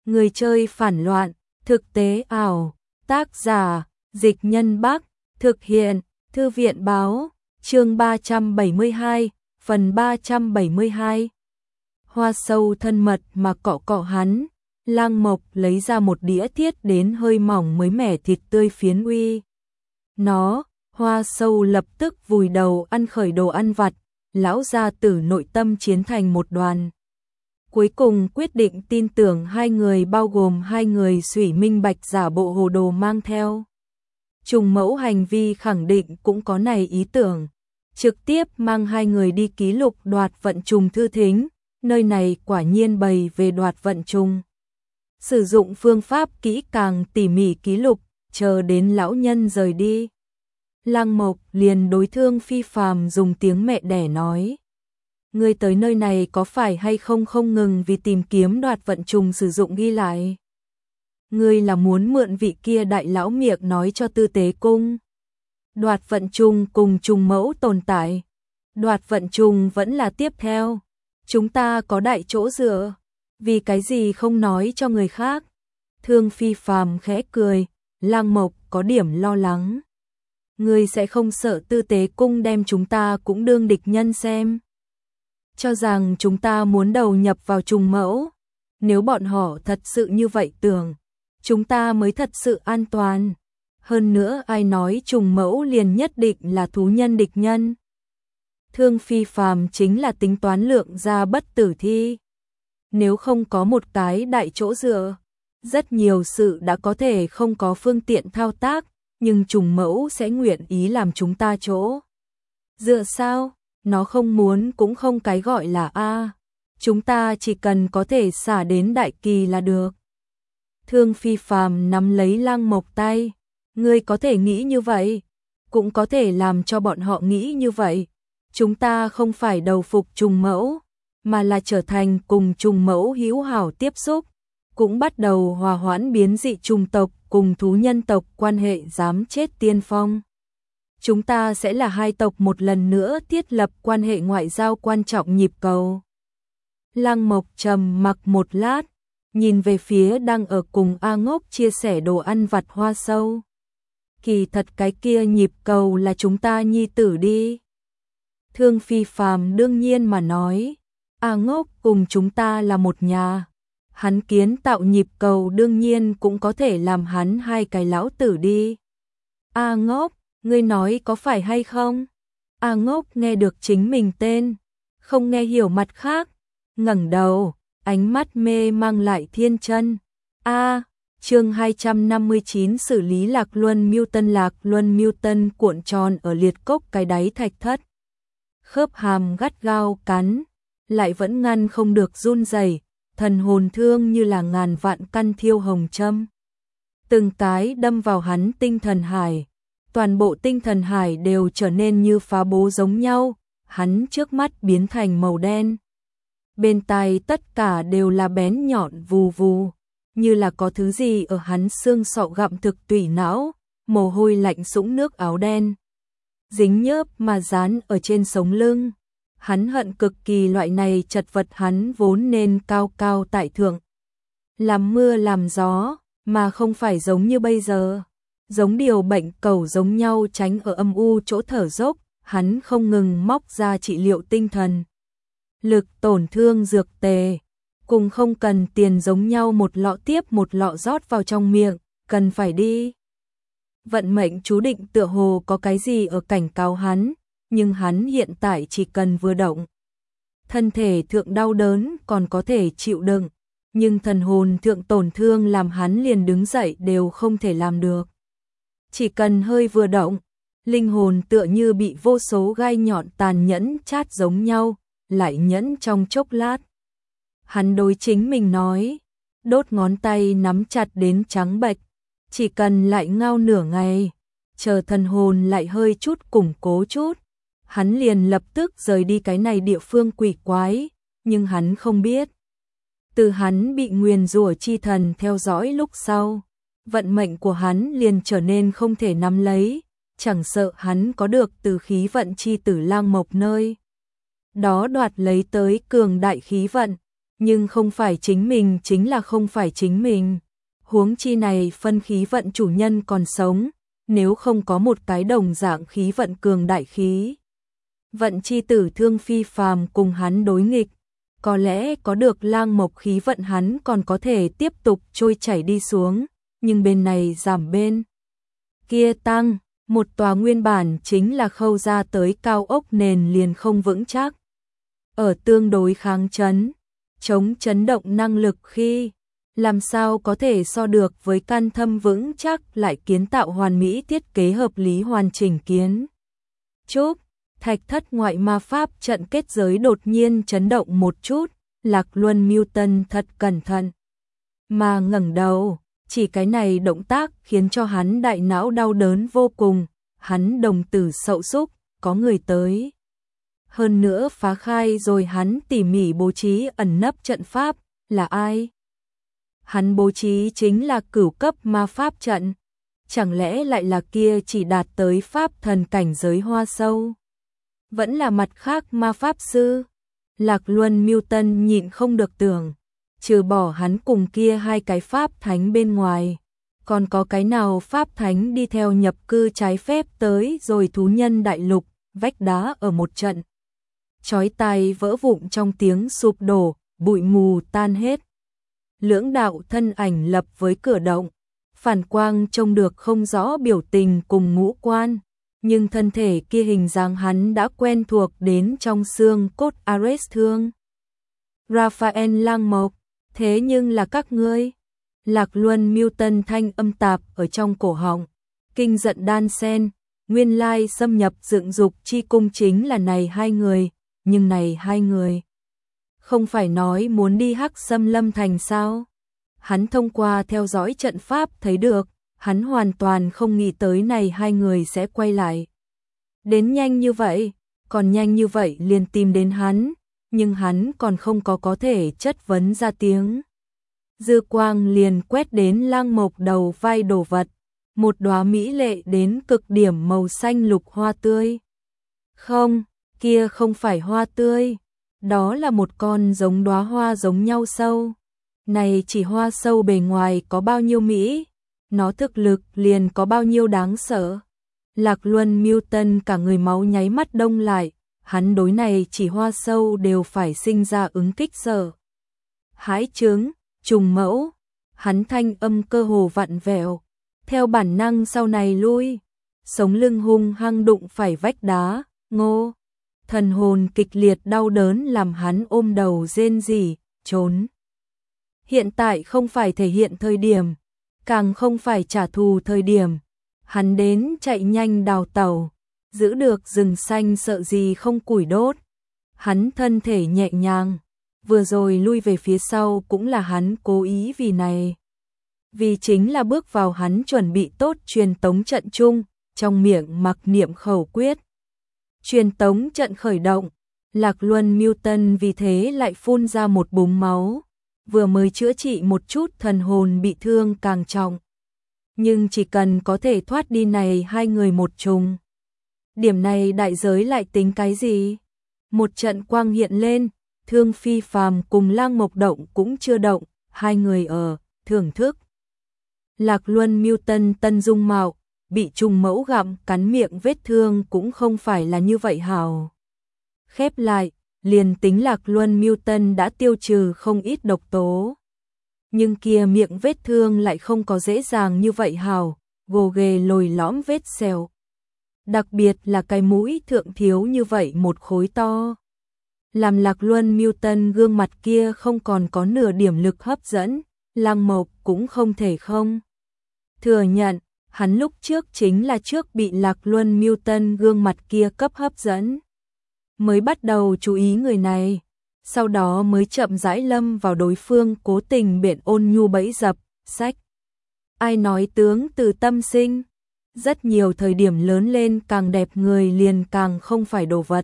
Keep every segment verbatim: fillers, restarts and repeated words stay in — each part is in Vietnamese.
Người chơi phản loạn, thực tế ảo, tác giả, Dịch Nhân Bắc, thực hiện, Thư viện báo, chương ba trăm bảy mươi hai, phần ba trăm bảy mươi hai. Hoa Sâu thân mật mà cọ cọ hắn, Lang Mộc lấy ra một đĩa thiết đến hơi mỏng mới mẻ thịt tươi phiến uy. Nó, Hoa Sâu lập tức vùi đầu ăn khởi đồ ăn vặt, lão gia tử nội tâm chiến thành một đoàn. Cuối cùng quyết định tin tưởng hai người, bao gồm hai người Thủy Minh Bạch giả bộ hồ đồ mang theo. Trùng Mẫu hành vi khẳng định cũng có này ý tưởng, trực tiếp mang hai người đi ký lục đoạt vận trùng thư thính, nơi này quả nhiên bày về đoạt vận trùng. Sử dụng phương pháp kỹ càng tỉ mỉ ký lục, chờ đến lão nhân rời đi. Lang Mộc liền đối Thương Phi Phàm dùng tiếng mẹ đẻ nói: "Ngươi tới nơi này có phải hay không không ngừng vì tìm kiếm đoạt vận trùng sử dụng ghi lại? Ngươi là muốn mượn vị kia đại lão miệng nói cho Tư Tế Cung? Đoạt vận trùng cùng trùng mẫu tồn tại, đoạt vận trùng vẫn là tiếp theo. Chúng ta có đại chỗ dựa, vì cái gì không nói cho người khác?" Thương Phi Phàm khẽ cười, Lang Mộc có điểm lo lắng. "Ngươi sẽ không sợ Tư Tế Cung đem chúng ta cũng đương địch nhân xem? Cho rằng chúng ta muốn đầu nhập vào trùng mẫu? Nếu bọn họ thật sự như vậy tưởng, chúng ta mới thật sự an toàn. Hơn nữa ai nói trùng mẫu liền nhất định là thú nhân địch nhân?" Thương Phi Phàm chính là tính toán lượng ra bất tử thi. Nếu không có một cái đại chỗ dựa, rất nhiều sự đã có thể không có phương tiện thao tác, nhưng trùng mẫu sẽ nguyện ý làm chúng ta chỗ dựa sao? Nó không muốn cũng không cái gọi là a, chúng ta chỉ cần có thể xả đến đại kỳ là được. Thương Phi Phàm nắm lấy Lang Mộc tay, "Ngươi có thể nghĩ như vậy, cũng có thể làm cho bọn họ nghĩ như vậy. Chúng ta không phải đầu phục trùng mẫu, mà là trở thành cùng trùng mẫu hữu hảo tiếp xúc, cũng bắt đầu hòa hoãn biến dị trùng tộc cùng thú nhân tộc quan hệ dám chết tiên phong. Chúng ta sẽ là hai tộc một lần nữa thiết lập quan hệ ngoại giao quan trọng nhịp cầu." Lang Mộc trầm mặc một lát, nhìn về phía đang ở cùng A Ngốc chia sẻ đồ ăn vặt Hoa Sâu. "Kỳ thật cái kia nhịp cầu là chúng ta nhi tử đi." Thương Phi Phàm đương nhiên mà nói, "A Ngốc cùng chúng ta là một nhà. Hắn kiến tạo nhịp cầu đương nhiên cũng có thể làm hắn hai cái lão tử đi." "A Ngốc, ngươi nói có phải hay không?" A Ngốc nghe được chính mình tên, không nghe hiểu mặt khác, ngẩng đầu, ánh mắt mê mang lại thiên chân. A, chương hai trăm năm mươi chín xử lý Lạc Luân Miêu Tân. Lạc Luân Miêu Tân cuộn tròn ở liệt cốc cái đáy thạch thất, khớp hàm gắt gao cắn, lại vẫn ngăn không được run rẩy, thần hồn thương như là ngàn vạn căn thiêu hồng châm, từng cái đâm vào hắn tinh thần hải. Toàn bộ tinh thần hải đều trở nên như phá bố giống nhau, hắn trước mắt biến thành màu đen. Bên tai tất cả đều là bén nhọn vù vù, như là có thứ gì ở hắn xương sọ gặm thực tủy não, mồ hôi lạnh sũng nước áo đen dính nhớp mà dán ở trên sống lưng. Hắn hận cực kỳ loại này chật vật, hắn vốn nên cao cao tại thượng, làm mưa làm gió, mà không phải giống như bây giờ, giống điều bệnh cẩu giống nhau tránh ở âm u chỗ thở dốc. Hắn không ngừng móc ra trị liệu tinh thần lực tổn thương dược tề, cùng không cần tiền giống nhau một lọ tiếp một lọ rót vào trong miệng, cần phải đi. Vận mệnh chú định tựa hồ có cái gì ở cảnh cáo hắn, nhưng hắn hiện tại chỉ cần vừa động, thân thể thượng đau đớn còn có thể chịu đựng, nhưng thần hồn thượng tổn thương làm hắn liền đứng dậy đều không thể làm được. Chỉ cần hơi vừa động, linh hồn tựa như bị vô số gai nhọn tàn nhẫn chát giống nhau, lại nhẫn trong chốc lát. Hắn đối chính mình nói, đốt ngón tay nắm chặt đến trắng bệch, chỉ cần lại ngao nửa ngày, chờ thần hồn lại hơi chút củng cố chút, hắn liền lập tức rời đi cái này địa phương quỷ quái, nhưng hắn không biết. Từ hắn bị nguyền rủa chi thần theo dõi lúc sau, vận mệnh của hắn liền trở nên không thể nắm lấy, chẳng sợ hắn có được từ khí vận chi tử Lang Mộc nơi đó đoạt lấy tới cường đại khí vận, Nhưng không phải chính mình chính là không phải chính mình. Huống chi này phân khí vận chủ nhân còn sống, nếu không có một cái đồng dạng khí vận cường đại khí vận chi tử Thương Phi Phàm cùng hắn đối nghịch, có lẽ có được lang mộc khí vận hắn còn có thể tiếp tục trôi chảy đi xuống, nhưng bên này giảm bên kia tăng, một tòa nguyên bản chính là khâu ra tới cao ốc nền liền không vững chắc. Ở tương đối kháng chấn, chống chấn động năng lực khi, làm sao có thể so được với căn thâm vững chắc lại kiến tạo hoàn mỹ thiết kế hợp lý hoàn chỉnh kiến trúc. Thạch thất ngoại ma pháp trận kết giới đột nhiên chấn động một chút, Lạc Luân Newton thật cẩn thận mà ngẩng đầu, chỉ cái này động tác khiến cho hắn đại não đau đớn vô cùng, hắn đồng tử sậu súc, có người tới. Hơn nữa phá khai rồi hắn tỉ mỉ bố trí ẩn nấp trận pháp, là ai? Hắn bố trí chính là cửu cấp ma pháp trận, chẳng lẽ lại là kia chỉ đạt tới pháp thần cảnh giới Hoa Sâu? Vẫn là mặt khác ma pháp sư? Lạc Luân Newton nhịn không được tưởng, trừ bỏ hắn cùng kia hai cái pháp thánh bên ngoài, còn có cái nào pháp thánh đi theo nhập cư trái phép tới rồi thú nhân đại lục, vách đá ở một trận. Chói tai vỡ vụn trong tiếng sụp đổ, bụi mù tan hết. Lưỡng đạo thân ảnh lập với cửa động, phản quang trông được không rõ biểu tình cùng ngũ quan, nhưng thân thể kia hình dáng hắn đã quen thuộc đến trong xương cốt. Ares Thương, Raphael Lang Mộc, thế nhưng là các ngươi. Lạc Luân Newton thanh âm tạp ở trong cổ họng, kinh giận đan sen, nguyên lai xâm nhập dựng dục chi cung chính là này hai người, nhưng này hai người không phải nói muốn đi Hắc Xâm Lâm thành sao? Hắn thông qua theo dõi trận pháp thấy được, hắn hoàn toàn không nghĩ tới này hai người sẽ quay lại. Đến nhanh như vậy, còn nhanh như vậy liền tìm đến hắn, nhưng hắn còn không có có thể chất vấn ra tiếng. Dư quang liền quét đến Lang Mộc đầu vai đồ vật, một đóa mỹ lệ đến cực điểm màu xanh lục hoa tươi. Không, kia không phải hoa tươi, đó là một con giống đóa hoa giống nhau sâu. Này chỉ hoa sâu bề ngoài có bao nhiêu mỹ, nó thực lực liền có bao nhiêu đáng sợ. Lạc Luân Newton cả người máu nháy mắt đông lại, hắn đối này chỉ hoa sâu đều phải sinh ra ứng kích sợ. Hãi trướng, trùng mẫu, hắn thanh âm cơ hồ vặn vẹo, theo bản năng sau này lui, sống lưng hung hăng đụng phải vách đá, ngô. Thần hồn kịch liệt đau đớn làm hắn ôm đầu rên rỉ, trốn. Hiện tại không phải thể hiện thời điểm, càng không phải trả thù thời điểm. Hắn đến chạy nhanh đào tẩu, giữ được rừng xanh sợ gì không củi đốt. Hắn thân thể nhẹ nhàng, vừa rồi lui về phía sau cũng là hắn cố ý vì này. Vì chính là bước vào hắn chuẩn bị tốt truyền tống trận chung, trong miệng mặc niệm khẩu quyết. Truyền tống trận khởi động, Lạc Luân Newton vì thế lại phun ra một búng máu, vừa mới chữa trị một chút thần hồn bị thương càng trọng. Nhưng chỉ cần có thể thoát đi này hai người một trùng. Điểm này đại giới lại tính cái gì? Một trận quang hiện lên, Thương Phi Phàm cùng Lang Mộc động cũng chưa động, hai người ở, thưởng thức. Lạc Luân Newton tân dung mạo, bị trùng mẫu gặm cắn miệng vết thương cũng không phải là như vậy hào. Khép lại, liền tính Lạc Luân Newton đã tiêu trừ không ít độc tố. Nhưng kia miệng vết thương lại không có dễ dàng như vậy hào, gồ ghề lồi lõm vết sẹo. Đặc biệt là cái mũi thượng thiếu như vậy một khối to. Làm Lạc Luân Newton gương mặt kia không còn có nửa điểm lực hấp dẫn, Lang Mộc cũng không thể không thừa nhận. Hắn lúc trước chính là trước bị Lạc Luân Newton gương mặt kia cấp hấp dẫn. Mới bắt đầu chú ý người này, sau đó mới chậm rãi lâm vào đối phương cố tình biện ôn nhu bẫy dập, sách. Ai nói tướng từ tâm sinh, rất nhiều thời điểm lớn lên càng đẹp người liền càng không phải đồ vật.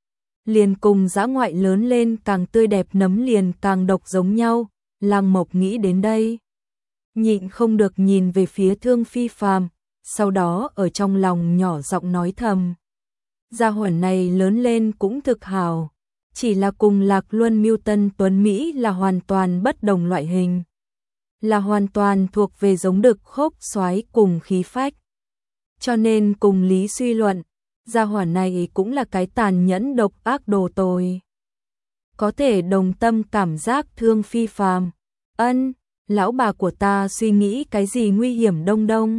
Liền cùng dã ngoại lớn lên càng tươi đẹp nấm liền càng độc giống nhau, Lang Mộc nghĩ đến đây. Nhịn không được nhìn về phía Thương Phi Phàm, sau đó ở trong lòng nhỏ giọng nói thầm. Gia hỏa này lớn lên cũng thực hào, chỉ là cùng Lạc Luân Mưu Tân Tuấn Mỹ là hoàn toàn bất đồng loại hình. Là hoàn toàn thuộc về giống đực khốc soái cùng khí phách. Cho nên cùng lý suy luận, gia hỏa này cũng là cái tàn nhẫn độc ác đồ tồi. Có thể đồng tâm cảm giác thương phi phàm. Ân, lão bà của ta suy nghĩ cái gì nguy hiểm đông đông.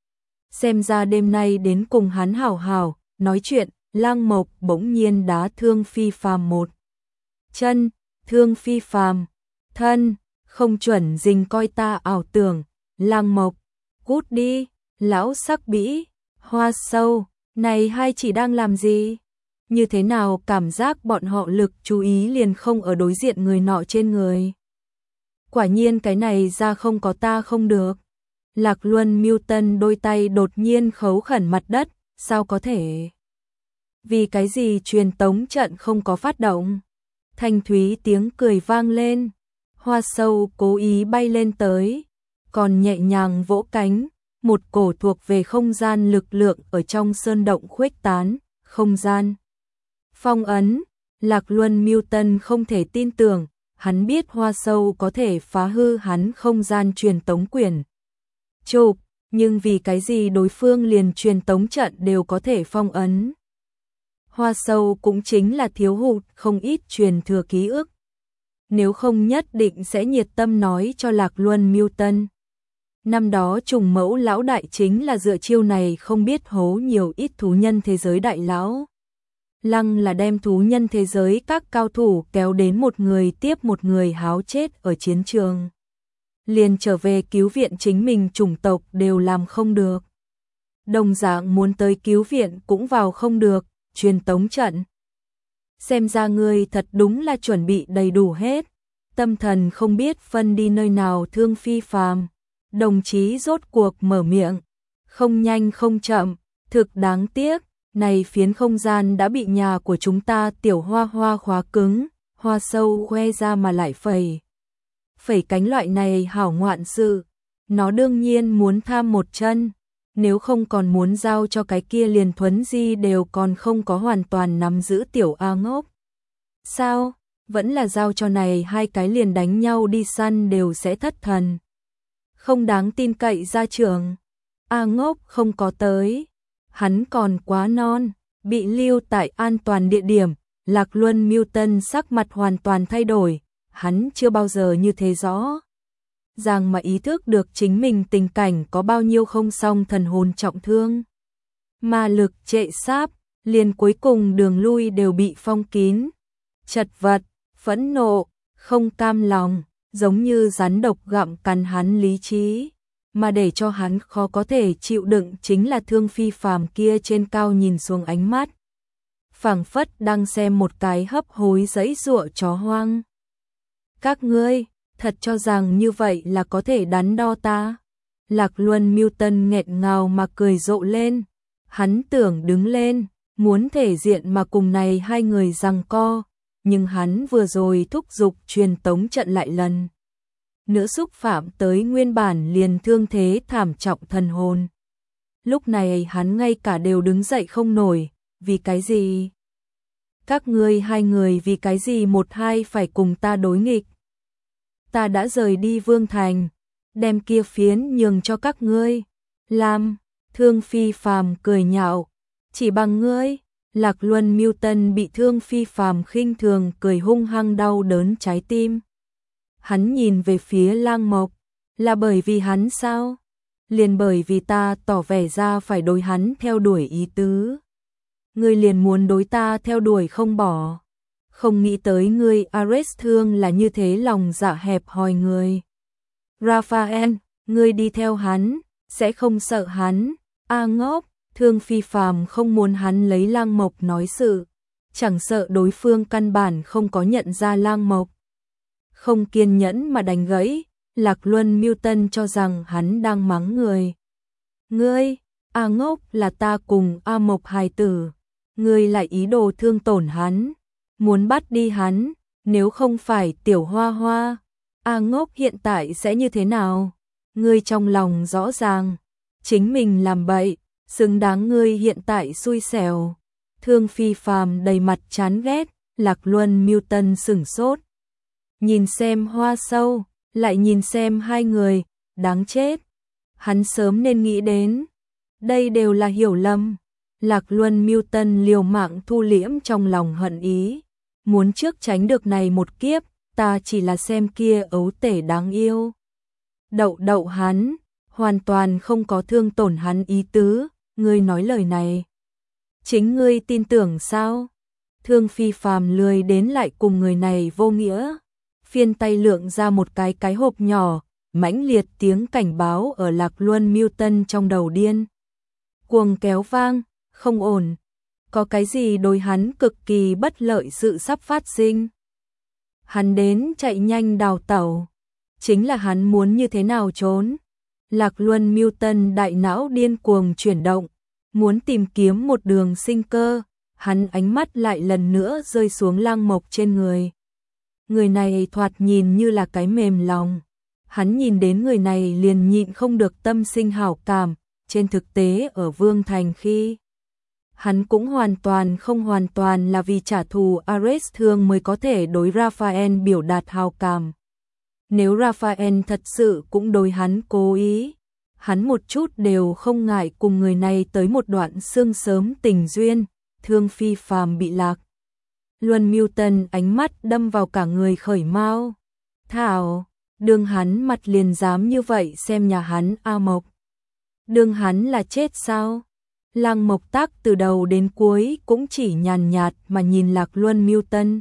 Xem ra đêm nay đến cùng hắn hảo hảo, nói chuyện, Lang Mộc bỗng nhiên đá Thương Phi Phàm một chân, Thương Phi Phàm, thân, không chuẩn dình coi ta ảo tưởng, Lang Mộc, cút đi, lão sắc bĩ, Hoa Sâu, này hai chỉ đang làm gì? Như thế nào cảm giác bọn họ lực chú ý liền không ở đối diện người nọ trên người. Quả nhiên cái này ra không có ta không được. Lạc Luân Mưu Tân đôi tay đột nhiên khấu khẩn mặt đất, sao có thể? Vì cái gì truyền tống trận không có phát động? Thanh thúy tiếng cười vang lên, Hoa Sâu cố ý bay lên tới, còn nhẹ nhàng vỗ cánh, một cổ thuộc về không gian lực lượng ở trong sơn động khuếch tán, không gian phong ấn. Lạc Luân Mưu Tân không thể tin tưởng, hắn biết Hoa Sâu có thể phá hư hắn không gian truyền tống quyền chụp, nhưng vì cái gì đối phương liền truyền tống trận đều có thể phong ấn. Hoa Sâu cũng chính là thiếu hụt không ít truyền thừa ký ức. Nếu không nhất định sẽ nhiệt tâm nói cho Lạc Luân Mưu Tân. Năm đó trùng mẫu lão đại chính là dựa chiêu này không biết hố nhiều ít thú nhân thế giới đại lão. Lăng là đem thú nhân thế giới các cao thủ kéo đến một người tiếp một người háo chết ở chiến trường. Liền trở về cứu viện chính mình chủng tộc đều làm không được. Đồng dạng muốn tới cứu viện cũng vào không được, truyền tống trận. Xem ra ngươi thật đúng là chuẩn bị đầy đủ hết. Tâm thần không biết phân đi nơi nào Thương Phi Phàm. Đồng chí rốt cuộc mở miệng. Không nhanh không chậm, thực đáng tiếc. Này phiến không gian đã bị nhà của chúng ta tiểu hoa hoa khóa cứng. Hoa Sâu khoe ra mà lại phẩy. Phẩy cánh loại này hảo ngoạn sự. Nó đương nhiên muốn tham một chân. Nếu không còn muốn giao cho cái kia liền Thuấn Di đều còn không có hoàn toàn nắm giữ tiểu A Ngốc. Sao? Vẫn là giao cho này hai cái liền đánh nhau đi săn đều sẽ thất thần. Không đáng tin cậy gia trưởng. A Ngốc không có tới. Hắn còn quá non, bị lưu tại an toàn địa điểm. Lạc Luân Mưu Tân sắc mặt hoàn toàn thay đổi. Hắn chưa bao giờ như thế rõ ràng mà ý thức được chính mình tình cảnh có bao nhiêu không xong, thần hồn trọng thương. Ma lực trệ sáp, liền cuối cùng đường lui đều bị phong kín. Chật vật, phẫn nộ, không cam lòng, giống như rắn độc gặm cắn hắn lý trí. Mà để cho hắn khó có thể chịu đựng chính là Thương Phi Phàm kia trên cao nhìn xuống ánh mắt. Phảng phất đang xem một cái hấp hối giãy giụa chó hoang. Các ngươi thật cho rằng như vậy là có thể đắn đo ta? Lạc Luân Mưu Tân nghẹn ngào mà cười rộ lên. Hắn tưởng đứng lên, muốn thể diện mà cùng này hai người giằng co, nhưng hắn vừa rồi thúc giục truyền tống trận lại lần nữa xúc phạm tới nguyên bản liền thương thế thảm trọng thần hồn. Lúc này hắn ngay cả đều đứng dậy không nổi, vì cái gì? Các ngươi hai người vì cái gì một hai phải cùng ta đối nghịch? Ta đã rời đi Vương Thành, đem kia phiến nhường cho các ngươi. Làm, Thương Phi Phàm cười nhạo, chỉ bằng ngươi. Lạc Luân Mưu Tân bị Thương Phi Phàm khinh thường cười hung hăng đau đớn trái tim. Hắn nhìn về phía Lang Mộc, là bởi vì hắn sao? Liền bởi vì ta tỏ vẻ ra phải đối hắn theo đuổi ý tứ. Ngươi liền muốn đối ta theo đuổi không bỏ. Không nghĩ tới ngươi Ares Thương là như thế lòng dạ hẹp hòi người. Raphael, ngươi đi theo hắn, sẽ không sợ hắn. A Ngốc, Thương Phi Phàm không muốn hắn lấy Lang Mộc nói sự. Chẳng sợ đối phương căn bản không có nhận ra Lang Mộc. Không kiên nhẫn mà đánh gãy, Lạc Luân Mưu Tân cho rằng hắn đang mắng người. Ngươi, A Ngốc là ta cùng A Mộc hài tử. Ngươi lại ý đồ thương tổn hắn. Muốn bắt đi hắn, nếu không phải tiểu hoa hoa, A Ngốc hiện tại sẽ như thế nào? Ngươi trong lòng rõ ràng, chính mình làm bậy, xứng đáng ngươi hiện tại xui xẻo. Thương Phi Phàm đầy mặt chán ghét, Lạc Luân Milton sửng sốt. Nhìn xem Hoa Sâu, lại nhìn xem hai người, đáng chết. Hắn sớm nên nghĩ đến. Đây đều là hiểu lầm. Lạc Luân Milton liều mạng thu liễm trong lòng hận ý. Muốn trước tránh được này một kiếp, ta chỉ là xem kia ấu tể đáng yêu. Đậu đậu hắn, hoàn toàn không có thương tổn hắn ý tứ, ngươi nói lời này. Chính ngươi tin tưởng sao? Thương Phi Phàm lười đến lại cùng người này vô nghĩa. Phiên tay lượng ra một cái cái hộp nhỏ, mãnh liệt tiếng cảnh báo ở Lạc Luân Milton trong đầu điên. Cuồng kéo vang, không ổn. Có cái gì đối hắn cực kỳ bất lợi sự sắp phát sinh. Hắn đến chạy nhanh đào tẩu. Chính là hắn muốn như thế nào trốn. Lạc Luân Milton đại não điên cuồng chuyển động, muốn tìm kiếm một đường sinh cơ. Hắn ánh mắt lại lần nữa rơi xuống Lăng Mộc trên người. Người này thoạt nhìn như là cái mềm lòng. Hắn nhìn đến người này liền nhịn không được tâm sinh hảo cảm. Trên thực tế ở Vương Thành khi hắn cũng hoàn toàn không hoàn toàn là vì trả thù Ares Thương mới có thể đối Raphael biểu đạt hảo cảm. Nếu Raphael thật sự cũng đối hắn cố ý, hắn một chút đều không ngại cùng người này tới một đoạn sương sớm tình duyên. Thương Phi Phàm bị Lạc Luân Milton ánh mắt đâm vào cả người khởi mau. Thảo, đương hắn mặt liền dám như vậy xem nhà hắn A Mộc. Đương hắn là chết sao? Lăng Mộc Tác từ đầu đến cuối cũng chỉ nhàn nhạt mà nhìn Lạc Luân Milton.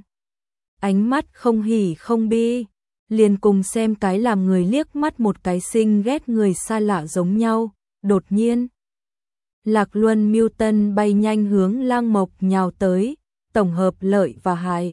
Ánh mắt không hỉ không bi, liền cùng xem cái làm người liếc mắt một cái sinh ghét người xa lạ giống nhau. Đột nhiên, Lạc Luân Milton bay nhanh hướng Lăng Mộc nhào tới, tổng hợp lợi và hại.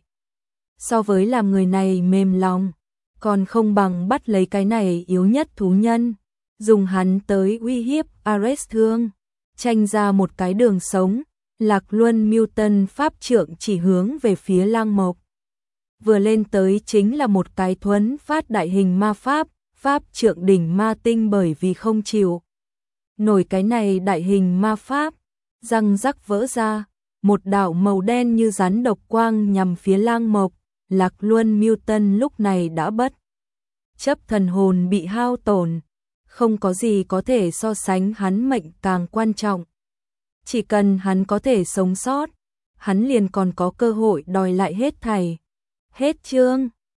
So với làm người này mềm lòng, còn không bằng bắt lấy cái này yếu nhất thú nhân, dùng hắn tới uy hiếp Ares Thương, tranh ra một cái đường sống. Lạc Luân Milton pháp trượng chỉ hướng về phía Lăng Mộc. Vừa lên tới chính là một cái thuấn phát đại hình ma pháp, pháp trượng đỉnh ma tinh bởi vì không chịu nổi cái này đại hình ma pháp, răng rắc vỡ ra, một đạo màu đen như rắn độc quang nhằm phía Lăng Mộc. Lạc Luân Milton lúc này đã bất chấp thần hồn bị hao tổn, không có gì có thể so sánh hắn mệnh càng quan trọng. Chỉ cần hắn có thể sống sót, hắn liền còn có cơ hội đòi lại hết thảy. Hết chương.